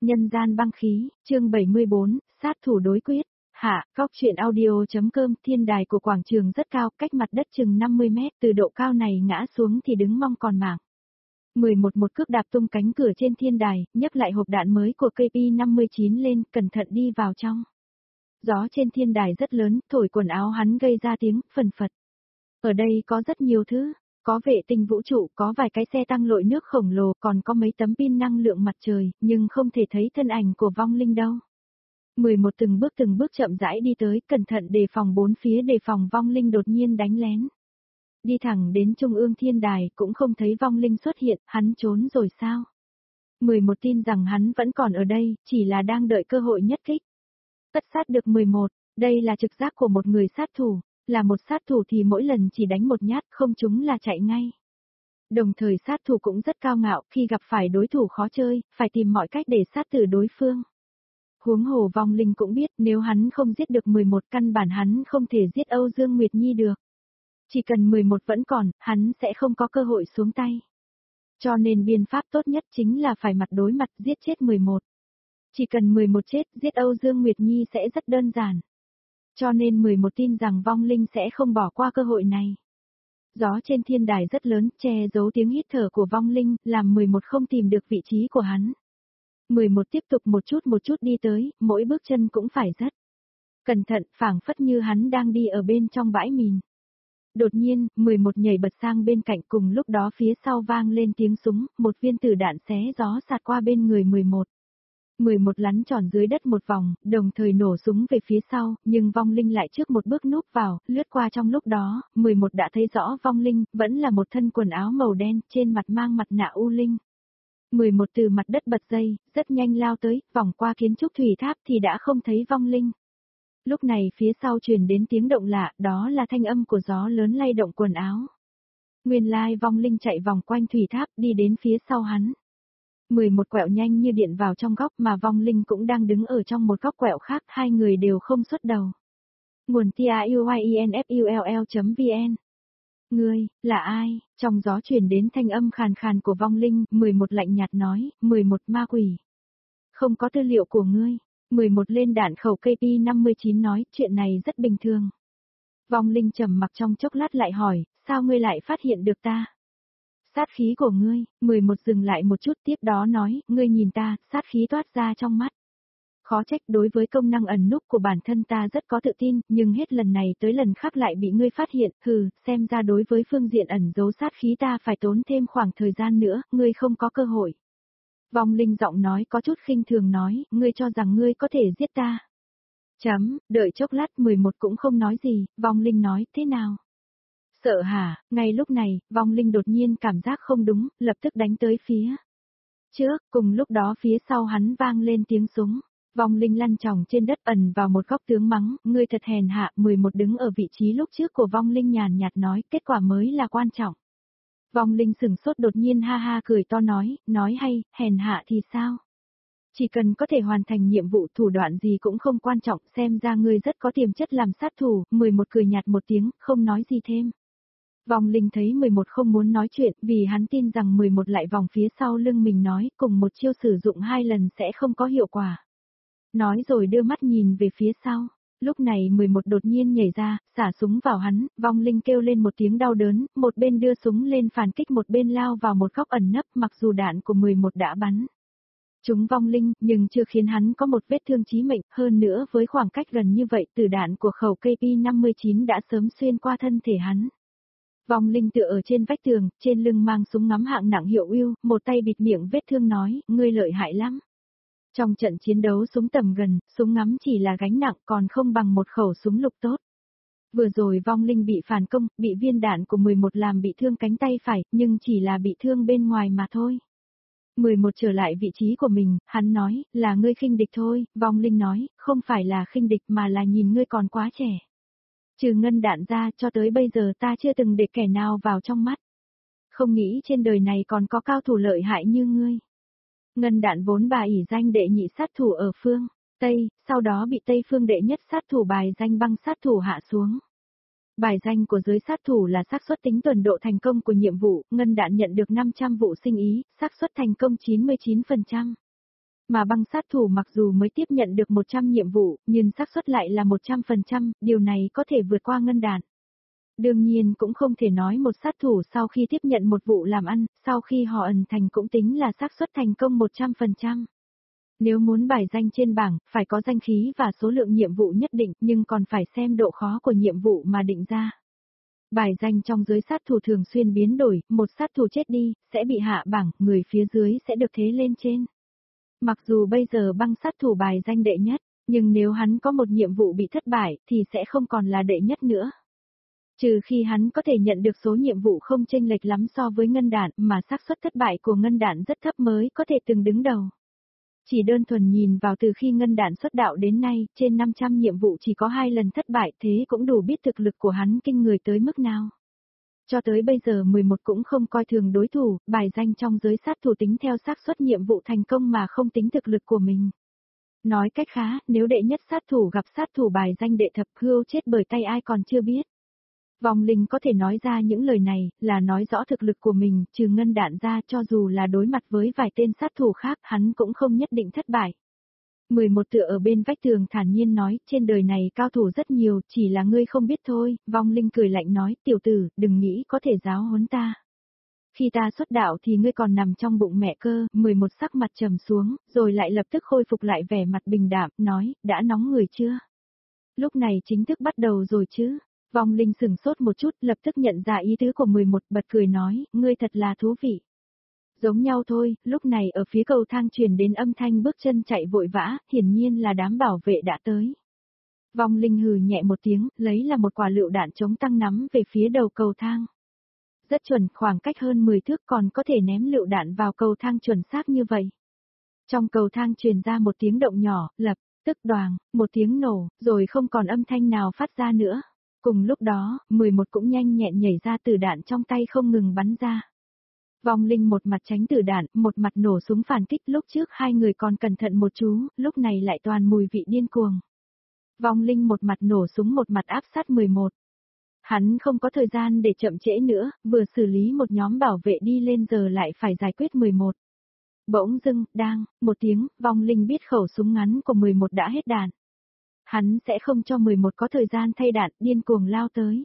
Nhân gian băng khí, chương 74, sát thủ đối quyết. Hạ, góc truyện audio.com. Thiên đài của quảng trường rất cao, cách mặt đất chừng 50 mét, từ độ cao này ngã xuống thì đứng mong còn mảng. 11 một cước đạp tung cánh cửa trên thiên đài, nhấc lại hộp đạn mới của KP-59 lên, cẩn thận đi vào trong. Gió trên thiên đài rất lớn, thổi quần áo hắn gây ra tiếng phần phật. Ở đây có rất nhiều thứ, có vệ tinh vũ trụ, có vài cái xe tăng lội nước khổng lồ, còn có mấy tấm pin năng lượng mặt trời, nhưng không thể thấy thân ảnh của vong linh đâu. 11 từng bước chậm rãi đi tới, cẩn thận đề phòng bốn phía, đề phòng vong linh đột nhiên đánh lén. Đi thẳng đến trung ương thiên đài, cũng không thấy vong linh xuất hiện, hắn trốn rồi sao? 11 tin rằng hắn vẫn còn ở đây, chỉ là đang đợi cơ hội nhất kích. Tất sát được 11, đây là trực giác của một người sát thủ, là một sát thủ thì mỗi lần chỉ đánh một nhát, không trúng là chạy ngay. Đồng thời sát thủ cũng rất cao ngạo, khi gặp phải đối thủ khó chơi, phải tìm mọi cách để sát tử đối phương. Huống hồ vong linh cũng biết nếu hắn không giết được 11 căn bản hắn không thể giết Âu Dương Nguyệt Nhi được. Chỉ cần 11 vẫn còn, hắn sẽ không có cơ hội xuống tay. Cho nên biện pháp tốt nhất chính là phải mặt đối mặt giết chết 11. Chỉ cần 11 chết, giết Âu Dương Nguyệt Nhi sẽ rất đơn giản. Cho nên 11 tin rằng vong linh sẽ không bỏ qua cơ hội này. Gió trên thiên đài rất lớn, che giấu tiếng hít thở của vong linh, làm 11 không tìm được vị trí của hắn. 11 tiếp tục một chút đi tới, mỗi bước chân cũng phải rất cẩn thận, phảng phất như hắn đang đi ở bên trong bãi mìn. Đột nhiên, 11 nhảy bật sang bên cạnh, cùng lúc đó phía sau vang lên tiếng súng, một viên tử đạn xé gió xạt qua bên người 11. 11 lắn tròn dưới đất một vòng, đồng thời nổ súng về phía sau, nhưng vong linh lại trước một bước núp vào, lướt qua. Trong lúc đó, 11 đã thấy rõ vong linh, vẫn là một thân quần áo màu đen, trên mặt mang mặt nạ u linh. 11 từ mặt đất bật dây, rất nhanh lao tới, vòng qua kiến trúc thủy tháp thì đã không thấy vong linh. Lúc này phía sau truyền đến tiếng động lạ, đó là thanh âm của gió lớn lay động quần áo. Nguyên lai vong linh chạy vòng quanh thủy tháp, đi đến phía sau hắn. 11 quẹo nhanh như điện vào trong góc, mà vong linh cũng đang đứng ở trong một góc quẹo khác, hai người đều không xuất đầu. Nguồn TIUYINFULL.vn. Ngươi, là ai? Trong gió truyền đến thanh âm khàn khàn của vong linh, 11 lạnh nhạt nói, 11 ma quỷ. Không có tư liệu của ngươi. 11 lên đạn khẩu KP-59 nói, chuyện này rất bình thường. Vong linh trầm mặc trong chốc lát lại hỏi, sao ngươi lại phát hiện được ta? Sát khí của ngươi. 11 dừng lại một chút, tiếp đó nói, ngươi nhìn ta, sát khí toát ra trong mắt. Khó trách, đối với công năng ẩn núp của bản thân ta rất có tự tin, nhưng hết lần này tới lần khác lại bị ngươi phát hiện, xem ra đối với phương diện ẩn giấu sát khí ta phải tốn thêm khoảng thời gian nữa, ngươi không có cơ hội. Vong linh giọng nói có chút khinh thường nói, ngươi cho rằng ngươi có thể giết ta. Đợi chốc lát 11 cũng không nói gì, vong linh nói, thế nào? Sợ hả? Ngay lúc này, vong linh đột nhiên cảm giác không đúng, lập tức đánh tới phía trước, cùng lúc đó phía sau hắn vang lên tiếng súng. Vong linh lăn tròng trên đất ẩn vào một góc tướng mắng, ngươi thật hèn hạ. 11 đứng ở vị trí lúc trước của vong linh nhàn nhạt nói, kết quả mới là quan trọng. Vong linh sừng sốt đột nhiên ha ha cười to nói hay, hèn hạ thì sao? Chỉ cần có thể hoàn thành nhiệm vụ, thủ đoạn gì cũng không quan trọng, xem ra ngươi rất có tiềm chất làm sát thủ. 11 cười nhạt một tiếng, không nói gì thêm. Vong linh thấy 11 không muốn nói chuyện, vì hắn tin rằng 11 lại vòng phía sau lưng mình nói, cùng một chiêu sử dụng 2 lần sẽ không có hiệu quả. Nói rồi đưa mắt nhìn về phía sau. Lúc này 11 đột nhiên nhảy ra, xả súng vào hắn, vong linh kêu lên một tiếng đau đớn, một bên đưa súng lên phản kích, một bên lao vào một góc ẩn nấp, mặc dù đạn của 11 đã bắn trúng vong linh, nhưng chưa khiến hắn có một vết thương chí mệnh, hơn nữa với khoảng cách gần như vậy, tử đạn của khẩu KP-59 đã sớm xuyên qua thân thể hắn. Vong linh tựa ở trên vách tường, trên lưng mang súng ngắm hạng nặng hiệu ưu, một tay bịt miệng vết thương nói, ngươi lợi hại lắm. Trong trận chiến đấu súng tầm gần, súng ngắm chỉ là gánh nặng, còn không bằng một khẩu súng lục tốt. Vừa rồi vong linh bị phản công, bị viên đạn của 11 làm bị thương cánh tay phải, nhưng chỉ là bị thương bên ngoài mà thôi. 11 trở lại vị trí của mình, hắn nói, là ngươi khinh địch thôi. Vong linh nói, không phải là khinh địch mà là nhìn ngươi còn quá trẻ. Trừ ngân đạn ra, cho tới bây giờ ta chưa từng để kẻ nào vào trong mắt. Không nghĩ trên đời này còn có cao thủ lợi hại như ngươi. Ngân đạn vốn bà ỷ danh đệ nhị sát thủ ở phương Tây, sau đó bị Tây phương đệ nhất sát thủ bài danh băng sát thủ hạ xuống. Bài danh của giới sát thủ là xác suất tính tuần độ thành công của nhiệm vụ, ngân đạn nhận được 500 vụ sinh ý, xác suất thành công 99%. Mà băng sát thủ mặc dù mới tiếp nhận được 100 nhiệm vụ, nhưng xác suất lại là 100%, điều này có thể vượt qua ngân đản. Đương nhiên cũng không thể nói một sát thủ sau khi tiếp nhận một vụ làm ăn, sau khi họ ẩn thành cũng tính là xác suất thành công 100%. Nếu muốn bài danh trên bảng, phải có danh khí và số lượng nhiệm vụ nhất định, nhưng còn phải xem độ khó của nhiệm vụ mà định ra. Bài danh trong giới sát thủ thường xuyên biến đổi, một sát thủ chết đi, sẽ bị hạ bảng, người phía dưới sẽ được thế lên trên. Mặc dù bây giờ băng sát thủ bài danh đệ nhất, nhưng nếu hắn có một nhiệm vụ bị thất bại, thì sẽ không còn là đệ nhất nữa. Trừ khi hắn có thể nhận được số nhiệm vụ không chênh lệch lắm so với ngân đản, mà xác suất thất bại của ngân đản rất thấp mới có thể từng đứng đầu. Chỉ đơn thuần nhìn vào từ khi ngân đản xuất đạo đến nay, trên 500 nhiệm vụ chỉ có 2 lần thất bại, thế cũng đủ biết thực lực của hắn kinh người tới mức nào. Cho tới bây giờ 11 cũng không coi thường đối thủ, bài danh trong giới sát thủ tính theo xác suất nhiệm vụ thành công mà không tính thực lực của mình. Nói cách khác, nếu đệ nhất sát thủ gặp sát thủ bài danh đệ thập hưu chết bởi tay ai còn chưa biết. Vong linh có thể nói ra những lời này, là nói rõ thực lực của mình, trừ ngân đản ra cho dù là đối mặt với vài tên sát thủ khác hắn cũng không nhất định thất bại. 11 tựa ở bên vách tường thản nhiên nói, trên đời này cao thủ rất nhiều, chỉ là ngươi không biết thôi, vong linh cười lạnh nói, tiểu tử, đừng nghĩ có thể giáo huấn ta. Khi ta xuất đạo thì ngươi còn nằm trong bụng mẹ cơ, 11 sắc mặt trầm xuống, rồi lại lập tức khôi phục lại vẻ mặt bình đạm, nói, đã nóng người chưa? Lúc này chính thức bắt đầu rồi chứ? Vong linh sửng sốt một chút, lập tức nhận ra ý tứ của 11, bật cười nói, ngươi thật là thú vị. Giống nhau thôi, lúc này ở phía cầu thang truyền đến âm thanh bước chân chạy vội vã, hiển nhiên là đám bảo vệ đã tới. Vong linh hừ nhẹ một tiếng, lấy là một quả lựu đạn chống tăng nắm về phía đầu cầu thang. Rất chuẩn, khoảng cách hơn 10 thước còn có thể ném lựu đạn vào cầu thang chuẩn xác như vậy. Trong cầu thang truyền ra một tiếng động nhỏ, lập tức đoàng, một tiếng nổ, rồi không còn âm thanh nào phát ra nữa. Cùng lúc đó, 11 cũng nhanh nhẹn nhảy ra từ đạn trong tay không ngừng bắn ra. Vong linh một mặt tránh tử đạn, một mặt nổ súng phản kích, lúc trước hai người còn cẩn thận một chú, lúc này lại toàn mùi vị điên cuồng. Vong linh một mặt nổ súng một mặt áp sát 11. Hắn không có thời gian để chậm trễ nữa, vừa xử lý một nhóm bảo vệ đi lên giờ lại phải giải quyết 11. Bỗng dưng, một tiếng, vong linh biết khẩu súng ngắn của 11 đã hết đạn. Hắn sẽ không cho 11 có thời gian thay đạn, điên cuồng lao tới.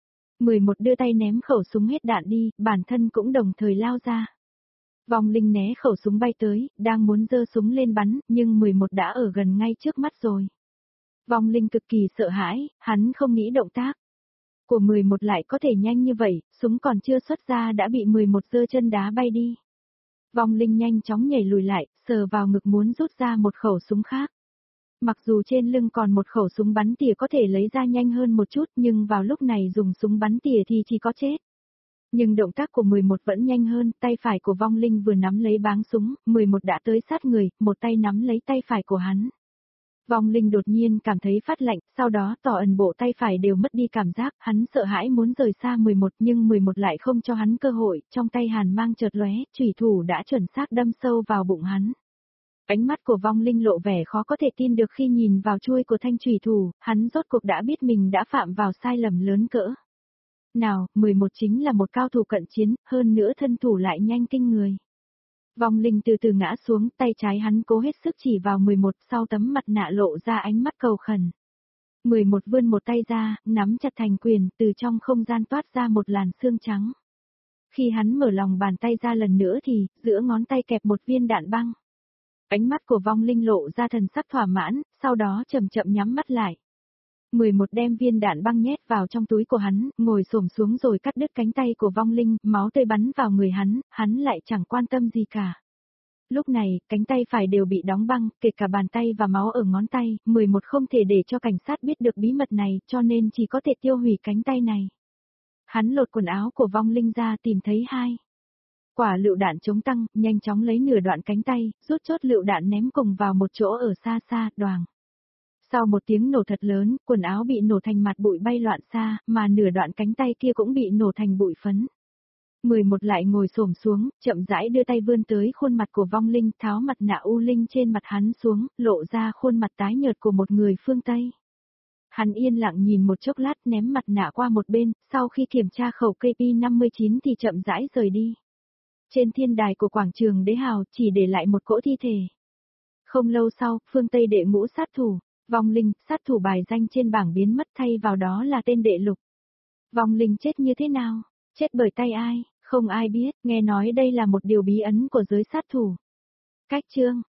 11 đưa tay ném khẩu súng hết đạn đi, bản thân cũng đồng thời lao ra. Vong linh né khẩu súng bay tới, đang muốn giơ súng lên bắn, nhưng 11 đã ở gần ngay trước mắt rồi. Vong linh cực kỳ sợ hãi, hắn không nghĩ động tác của 11 lại có thể nhanh như vậy, súng còn chưa xuất ra đã bị 11 giơ chân đá bay đi. Vong linh nhanh chóng nhảy lùi lại, sờ vào ngực muốn rút ra một khẩu súng khác. Mặc dù trên lưng còn một khẩu súng bắn tỉa có thể lấy ra nhanh hơn một chút, nhưng vào lúc này dùng súng bắn tỉa thì chỉ có chết. Nhưng động tác của 11 vẫn nhanh hơn, tay phải của vong linh vừa nắm lấy báng súng, 11 đã tới sát người, một tay nắm lấy tay phải của hắn. Vong linh đột nhiên cảm thấy phát lạnh, sau đó tỏ ẩn bộ tay phải đều mất đi cảm giác, hắn sợ hãi muốn rời xa 11 nhưng 11 lại không cho hắn cơ hội, trong tay hàn mang chợt lóe, chủy thủ đã chuẩn xác đâm sâu vào bụng hắn. Ánh mắt của vong linh lộ vẻ khó có thể tin được khi nhìn vào chuôi của thanh chủy thủ, hắn rốt cuộc đã biết mình đã phạm vào sai lầm lớn cỡ. Nào, 11 chính là một cao thủ cận chiến, hơn nữa thân thủ lại nhanh kinh người. Vong linh từ từ ngã xuống, tay trái hắn cố hết sức chỉ vào 11, sau tấm mặt nạ lộ ra ánh mắt cầu khẩn. 11 vươn một tay ra, nắm chặt thành quyền, từ trong không gian toát ra một làn xương trắng. Khi hắn mở lòng bàn tay ra lần nữa thì, giữa ngón tay kẹp một viên đạn băng. Ánh mắt của vong linh lộ ra thần sắc thỏa mãn, sau đó chậm chậm nhắm mắt lại. 11 đem viên đạn băng nhét vào trong túi của hắn, ngồi xổm xuống rồi cắt đứt cánh tay của vong linh, máu tươi bắn vào người hắn lại chẳng quan tâm gì cả. Lúc này, cánh tay phải đều bị đóng băng, kể cả bàn tay và máu ở ngón tay, 11 không thể để cho cảnh sát biết được bí mật này, cho nên chỉ có thể tiêu hủy cánh tay này. Hắn lột quần áo của vong linh ra tìm thấy 2 quả lựu đạn chống tăng, nhanh chóng lấy nửa đoạn cánh tay, rút chốt lựu đạn ném cùng vào một chỗ ở xa xa, đoàng. Sau một tiếng nổ thật lớn, quần áo bị nổ thành mặt bụi bay loạn xa, mà nửa đoạn cánh tay kia cũng bị nổ thành bụi phấn. 11 lại ngồi xổm xuống, chậm rãi đưa tay vươn tới khuôn mặt của vong linh, tháo mặt nạ u linh trên mặt hắn xuống, lộ ra khuôn mặt tái nhợt của một người phương Tây. Hắn yên lặng nhìn một chốc lát ném mặt nạ qua một bên, sau khi kiểm tra khẩu KP-59 thì chậm rãi rời đi. Trên thiên đài của quảng trường Đế Hào chỉ để lại một cỗ thi thể. Không lâu sau, phương Tây đệ ngũ sát thủ, vong linh, sát thủ bài danh trên bảng biến mất thay vào đó là tên đệ Lục. Vong linh chết như thế nào? Chết bởi tay ai? Không ai biết, nghe nói đây là một điều bí ẩn của giới sát thủ. Cách chương